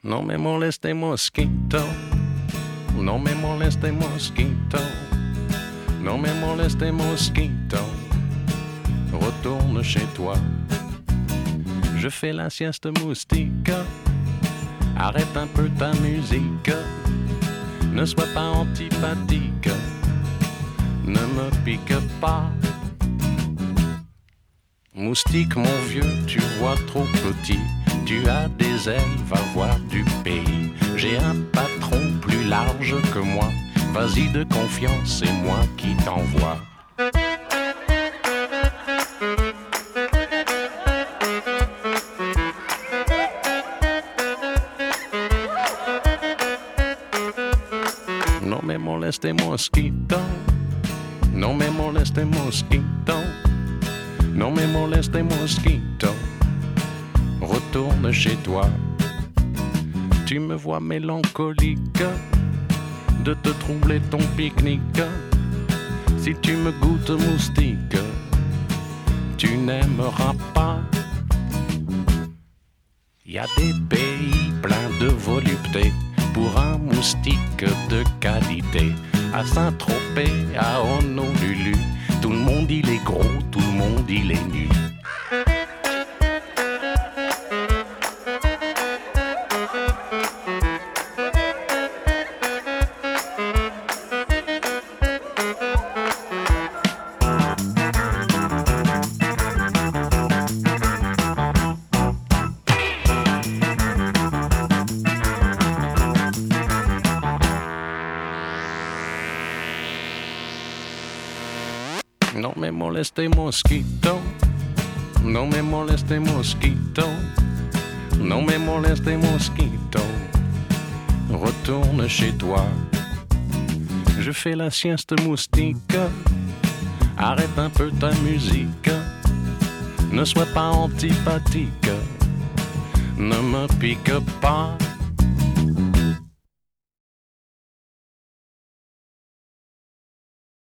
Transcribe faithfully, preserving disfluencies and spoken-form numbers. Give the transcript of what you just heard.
No me moleste mosquito, no me moleste mosquito, no me moleste mosquito, retourne chez toi. Je fais la sieste moustique, arrête un peu ta musique, ne sois pas antipathique, ne me pique pas. Moustique mon vieux, tu vois trop petit, tu as des ailes, va voir du pays. J'ai un patron plus large que moi, vas-y de confiance, c'est moi qui t'envoie. No me moleste mosquito, no me moleste mosquito, no me moleste mosquito, retourne chez toi. Tu me vois mélancolique de te troubler ton pique-nique. Si tu me goûtes moustique, tu n'aimeras pas. Y a des pays pleins de volupté pour un moustique de qualité. À Saint-Tropez, à Honolulu, tout le monde il est gros, tout le monde il est nu. No me moleste mosquito, no me moleste mosquito, no me moleste mosquito, retourne chez toi. Je fais la sieste moustique, arrête un peu ta musique, ne sois pas antipathique, ne me pique pas.